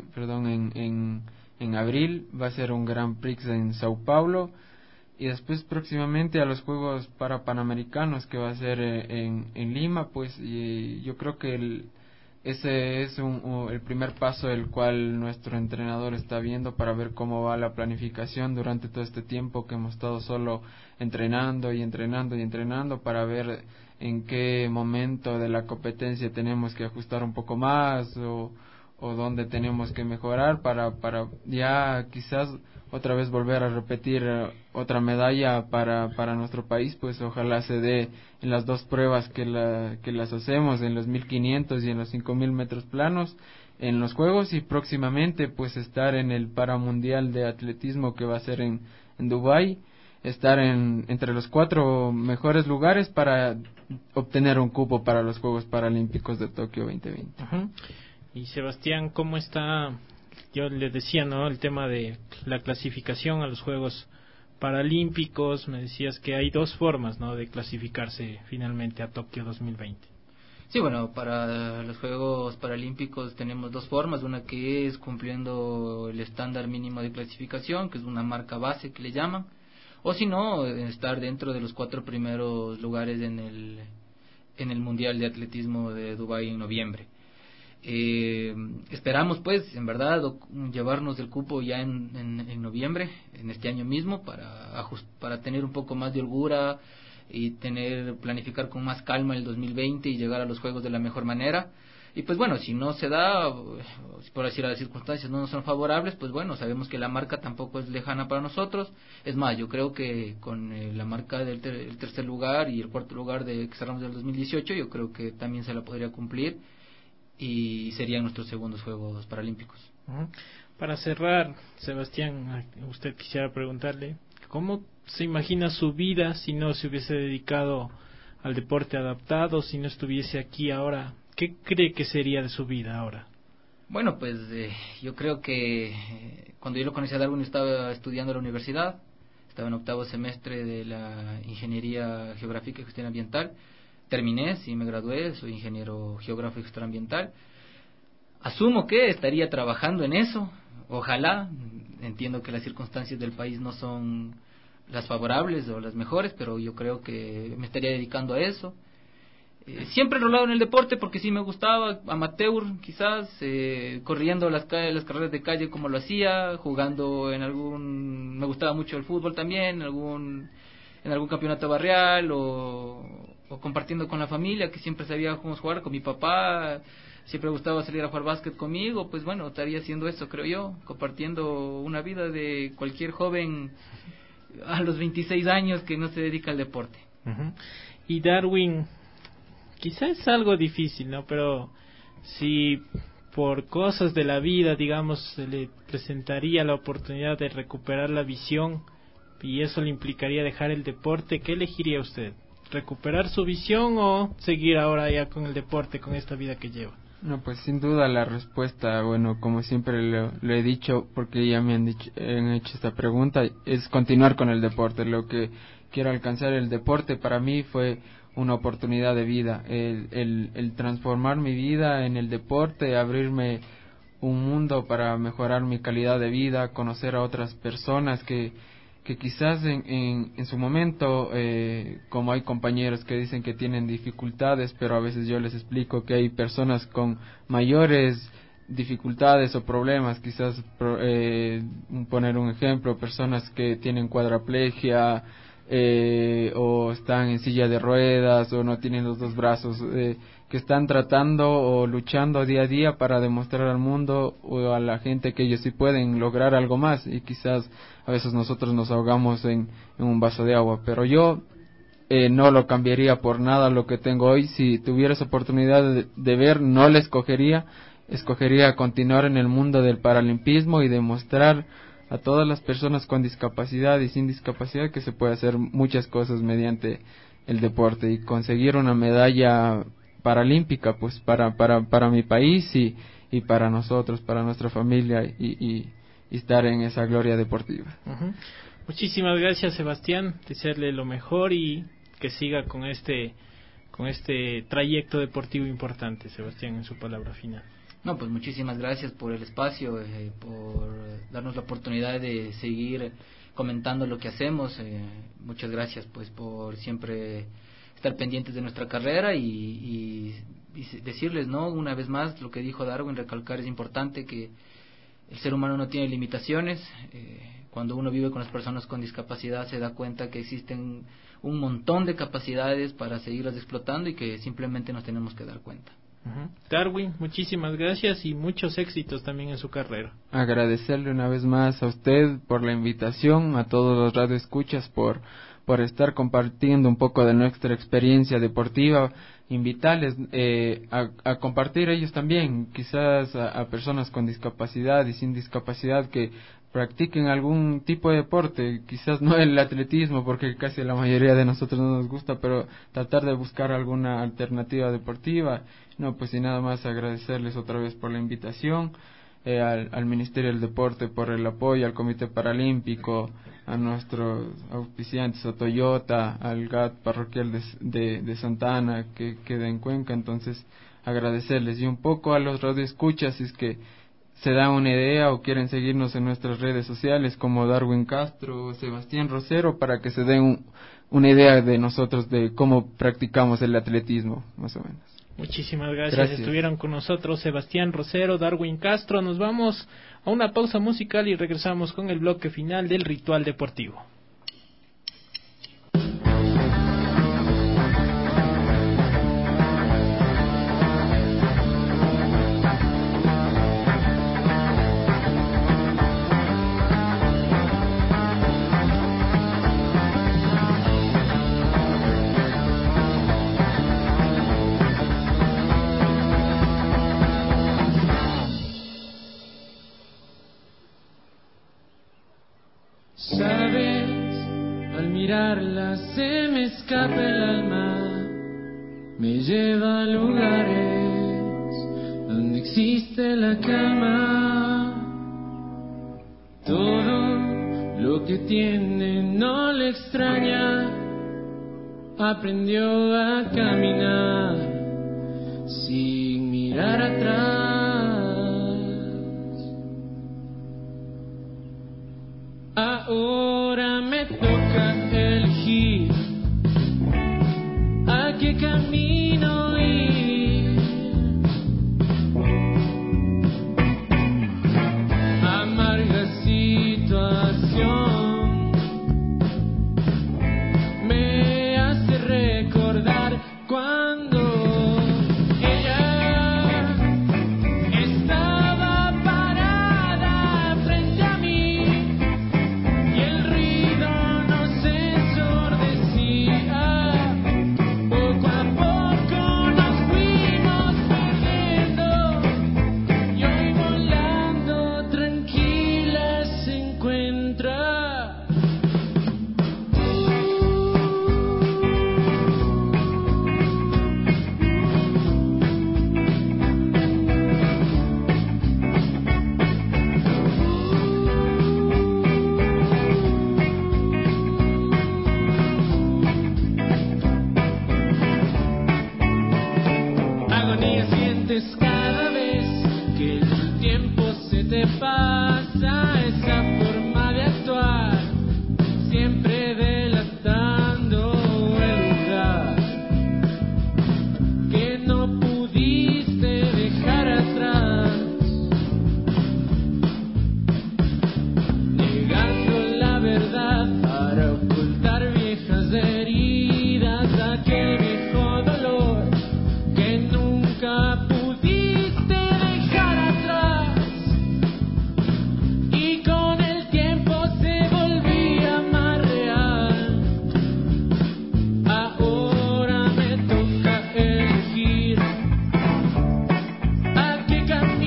en abril. Va a ser un Grand Prix en Sao Paulo, y después próximamente a los Juegos Panamericanos, que va a ser en Lima. Pues y yo creo que ese es el primer paso el cual nuestro entrenador está viendo para ver cómo va la planificación durante todo este tiempo que hemos estado solo entrenando para ver en qué momento de la competencia tenemos que ajustar un poco más o dónde tenemos que mejorar para ya quizás otra vez volver a repetir otra medalla para nuestro país. Pues ojalá se dé en las dos pruebas que las hacemos, en los 1500 y en los 5000 metros planos en los Juegos, y próximamente pues estar en el Paramundial de Atletismo que va a ser en Dubái, estar entre los 4 mejores lugares para obtener un cupo para los Juegos Paralímpicos de Tokio 2020. Y Sebastián, ¿cómo está? Yo le decía, ¿no? El tema de la clasificación a los Juegos Paralímpicos. Me decías que hay 2 formas, ¿no?, de clasificarse finalmente a Tokio 2020. Sí, bueno, para los Juegos Paralímpicos tenemos 2 formas. Una que es cumpliendo el estándar mínimo de clasificación, que es una marca base que le llaman, o si no, estar dentro de los 4 primeros lugares en el Mundial de Atletismo de Dubái en noviembre. Esperamos pues en verdad llevarnos el cupo ya en noviembre, en este año mismo, para tener un poco más de holgura y planificar con más calma el 2020 y llegar a los Juegos de la mejor manera. Y pues bueno, si no se da, por decir, las circunstancias no nos son favorables, pues bueno, sabemos que la marca tampoco es lejana para nosotros. Es más, yo creo que con la marca del tercer lugar y el cuarto lugar que cerramos del 2018, yo creo que también se la podría cumplir y serían nuestros segundos Juegos Paralímpicos. Para cerrar, Sebastián, usted quisiera preguntarle, ¿cómo se imagina su vida si no se hubiese dedicado al deporte adaptado, si no estuviese aquí ahora? ¿Qué cree que sería de su vida ahora? Bueno, pues yo creo que cuando yo lo conocí a Darwin estaba estudiando en la universidad, estaba en 8º semestre de la Ingeniería Geográfica y Gestión Ambiental. Terminé, sí me gradué, soy ingeniero geógrafo y gestor ambiental. Asumo que estaría trabajando en eso, ojalá. Entiendo que las circunstancias del país no son las favorables o las mejores, pero yo creo que me estaría dedicando a eso. Siempre enrolado en el deporte porque sí me gustaba, amateur quizás, corriendo las carreras de calle como lo hacía, jugando me gustaba mucho el fútbol también, en algún campeonato barrial o compartiendo con la familia, que siempre sabía cómo jugar, con mi papá, siempre gustaba salir a jugar básquet conmigo. Pues bueno, estaría haciendo eso, creo yo, compartiendo una vida de cualquier joven a los 26 años que no se dedica al deporte. Y Darwin, quizás es algo difícil, ¿no? Pero si por cosas de la vida, digamos, se le presentaría la oportunidad de recuperar la visión y eso le implicaría dejar el deporte, ¿qué elegiría usted? ¿Recuperar su visión o seguir ahora ya con el deporte, con esta vida que lleva? No, pues sin duda la respuesta, bueno, como siempre lo he dicho, porque ya me han hecho esta pregunta, es continuar con el deporte. Lo que quiero alcanzar el deporte para mí fue una oportunidad de vida, el transformar mi vida en el deporte, abrirme un mundo para mejorar mi calidad de vida, conocer a otras personas que quizás en su momento, como hay compañeros que dicen que tienen dificultades, pero a veces yo les explico que hay personas con mayores dificultades o problemas, quizás poner un ejemplo, personas que tienen cuadraplegia, o están en silla de ruedas o no tienen los 2 brazos, que están tratando o luchando día a día para demostrar al mundo o a la gente que ellos sí pueden lograr algo más, y quizás a veces nosotros nos ahogamos en un vaso de agua. Pero yo no lo cambiaría por nada lo que tengo hoy. Si tuviera esa oportunidad de ver, no la escogería escogería continuar en el mundo del paralimpismo y demostrar a todas las personas con discapacidad y sin discapacidad que se puede hacer muchas cosas mediante el deporte y conseguir una medalla paralímpica pues para mi país y para nosotros, para nuestra familia y estar en esa gloria deportiva. Muchísimas gracias, Sebastián, desearle lo mejor y que siga con este trayecto deportivo importante. Sebastián, en su palabra final. No, pues muchísimas gracias por el espacio, por darnos la oportunidad de seguir comentando lo que hacemos. Muchas gracias pues por siempre estar pendientes de nuestra carrera y decirles, ¿no? Una vez más, lo que dijo Darwin, recalcar es importante que el ser humano no tiene limitaciones. Cuando uno vive con las personas con discapacidad se da cuenta que existen un montón de capacidades para seguirlas explotando y que simplemente nos tenemos que dar cuenta. Darwin, muchísimas gracias y muchos éxitos también en su carrera. Agradecerle una vez más a usted por la invitación, a todos los radioescuchas por estar compartiendo un poco de nuestra experiencia deportiva, invitarles a compartir ellos también, quizás a personas con discapacidad y sin discapacidad que practiquen algún tipo de deporte, quizás no el atletismo porque casi la mayoría de nosotros no nos gusta, pero tratar de buscar alguna alternativa deportiva. No, pues y nada más agradecerles otra vez por la invitación, al Ministerio del Deporte por el apoyo, al Comité Paralímpico, a nuestros auspiciantes, a Toyota, al GAT parroquial de Santa Ana que queda en Cuenca. Entonces agradecerles y un poco a los radioescuchas si es que se da una idea o quieren seguirnos en nuestras redes sociales como Darwin Castro o Sebastián Rosero para que se den una idea de nosotros de cómo practicamos el atletismo, más o menos. Muchísimas gracias. Estuvieron con nosotros Sebastián Rosero, Darwin Castro. Nos vamos a una pausa musical y regresamos con el bloque final del Ritual Deportivo. Se me escapa el alma, me lleva a lugares donde existe la calma. Todo lo que tiene no le extraña, aprendió a caminar sin mirar atrás. Ahora me toca elegir a qué camino ir. Amarga situación me hace recordar cuando ella estaba parada frente a mí y el ruido nos ensordecía. Poco a poco nos fuimos perdiendo y hoy volando tranquila se encuentra. Agonía sientes cada vez que el tiempo se te pasa, esa forma de actuar, siempre delatando el lugar que no pudiste dejar atrás, negando la verdad para ocultar viejas heridas, aquel viejo dolor que nunca pudiste dejar atrás y con el tiempo se volvía más real. Ahora me toca elegir a qué camino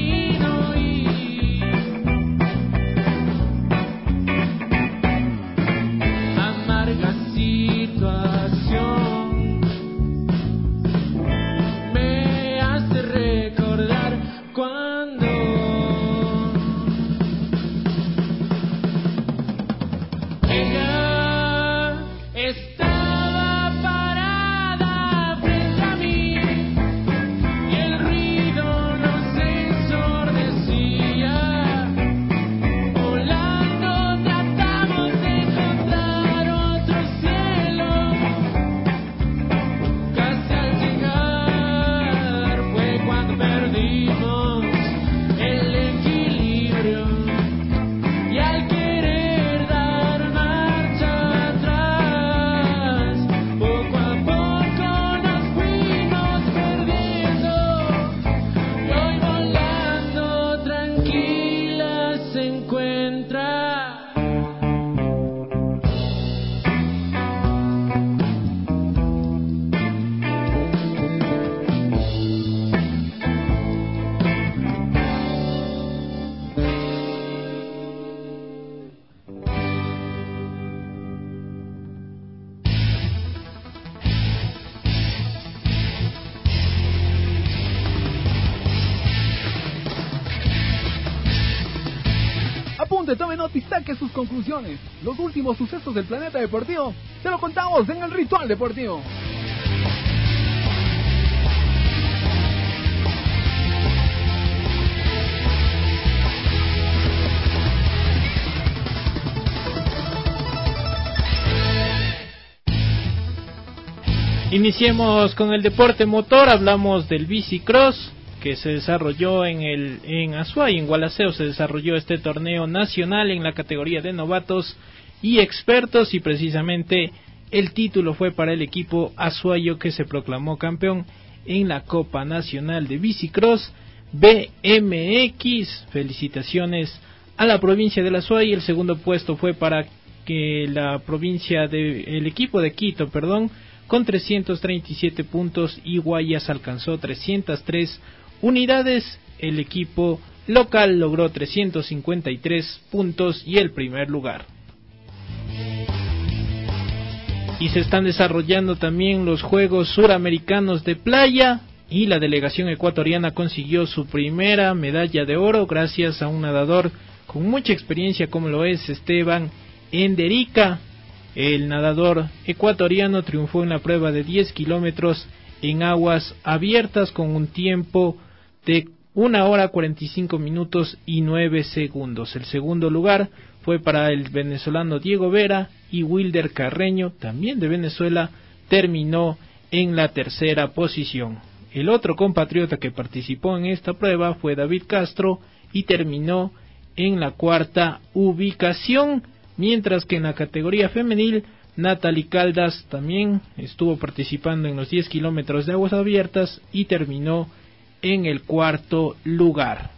Tome nota y saque sus conclusiones. Los últimos sucesos del planeta deportivo se lo contamos en el Ritual Deportivo. Iniciemos con el deporte motor. Hablamos del bicicross, que se desarrolló en Azuay, en Gualaceo. Se desarrolló este torneo nacional en la categoría de novatos y expertos, y precisamente el título fue para el equipo azuayo, que se proclamó campeón en la Copa Nacional de Bicicross BMX. Felicitaciones a la provincia de Azuay. El segundo puesto fue para que el equipo de Quito, con 337 puntos, y Guayas alcanzó 303 unidades. El equipo local logró 353 puntos y el primer lugar. Y se están desarrollando también los Juegos Suramericanos de Playa, y la delegación ecuatoriana consiguió su primera medalla de oro gracias a un nadador con mucha experiencia como lo es Esteban Enderica. El nadador ecuatoriano triunfó en la prueba de 10 kilómetros en aguas abiertas con un tiempo de 1 hora 45 minutos y 9 segundos. El segundo lugar fue para el venezolano Diego Vera, y Wilder Carreño, también de Venezuela, terminó en la tercera posición. El otro compatriota que participó en esta prueba fue David Castro, y terminó en la cuarta ubicación, mientras que en la categoría femenil, Natalie Caldas también estuvo participando en los 10 kilómetros de aguas abiertas y terminó en el cuarto lugar.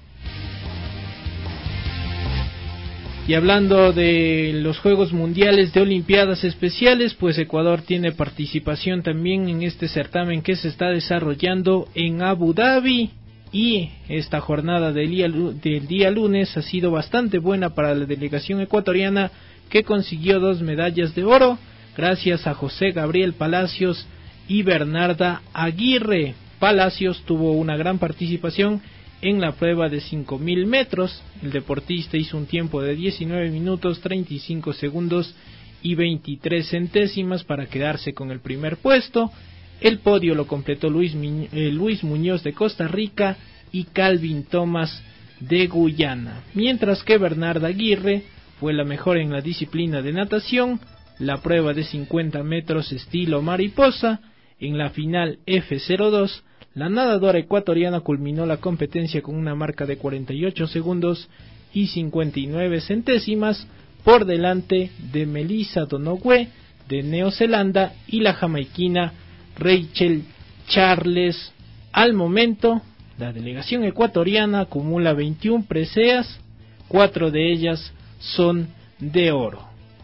Y hablando de los Juegos Mundiales de Olimpiadas Especiales, pues Ecuador tiene participación también en este certamen que se está desarrollando en Abu Dhabi, y esta jornada del día lunes ha sido bastante buena para la delegación ecuatoriana, que consiguió 2 medallas de oro gracias a José Gabriel Palacios y Bernarda Aguirre. Palacios tuvo una gran participación en la prueba de 5.000 metros. El deportista hizo un tiempo de 19 minutos 35 segundos y 23 centésimas para quedarse con el primer puesto. El podio lo completó Luis Muñoz de Costa Rica y Calvin Thomas de Guyana, mientras que Bernarda Aguirre fue la mejor en la disciplina de natación, la prueba de 50 metros estilo mariposa. En la final F02, la nadadora ecuatoriana culminó la competencia con una marca de 48 segundos y 59 centésimas por delante de Melissa Donoghue de Neozelanda y la jamaiquina Rachel Charles. Al momento, la delegación ecuatoriana acumula 21 preseas, 4 de ellas son de oro.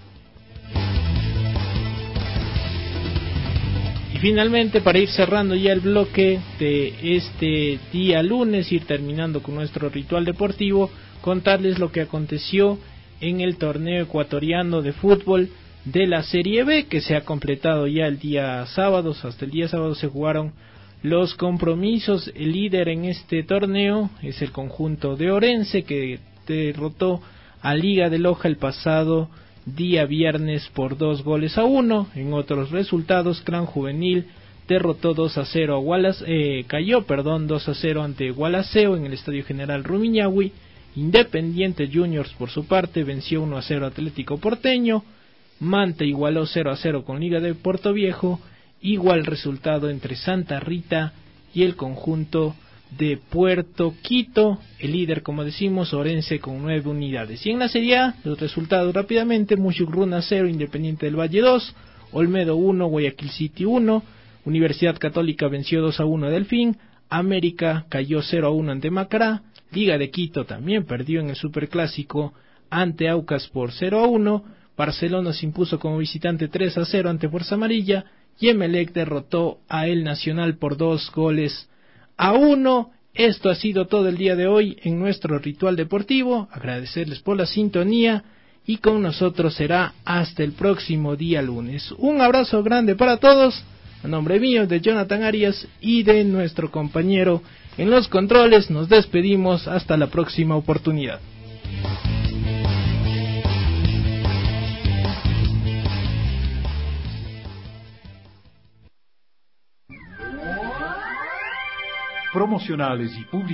Y finalmente, para ir cerrando ya el bloque de este día lunes, ir terminando con nuestro ritual deportivo, contarles lo que aconteció en el torneo ecuatoriano de fútbol de la Serie B, que se ha completado ya el día sábado. Hasta el día sábado se jugaron los compromisos. El líder en este torneo es el conjunto de Orense, que derrotó a Liga de Loja el pasado día viernes por 2-1. En otros resultados, Clan Juvenil derrotó 2-0 a Wallace, cayó 2-0 ante Gualaceo en el Estadio General Rumiñahui. Independiente Juniors por su parte venció 1-0 a Atlético Porteño. Manta igualó 0-0 con Liga de Puerto Viejo. Igual resultado entre Santa Rita y el conjunto de Puerto Quito. El líder, como decimos, Orense con 9 unidades. Y en la Serie A, los resultados rápidamente: Muchugruna 0, Independiente del Valle 2, Olmedo 1, Guayaquil City 1, Universidad Católica venció 2-1 a Delfín, América cayó 0-1 ante Macará, Liga de Quito también perdió en el Superclásico ante Aucas por 0-1, Barcelona se impuso como visitante 3-0 ante Fuerza Amarilla, y Emelec derrotó a El Nacional por 2-1. Esto ha sido todo el día de hoy en nuestro ritual deportivo. Agradecerles por la sintonía y con nosotros será hasta el próximo día lunes. Un abrazo grande para todos. A nombre mío, de Jonathan Arias y de nuestro compañero en los controles, nos despedimos hasta la próxima oportunidad. Promocionales y publicidad.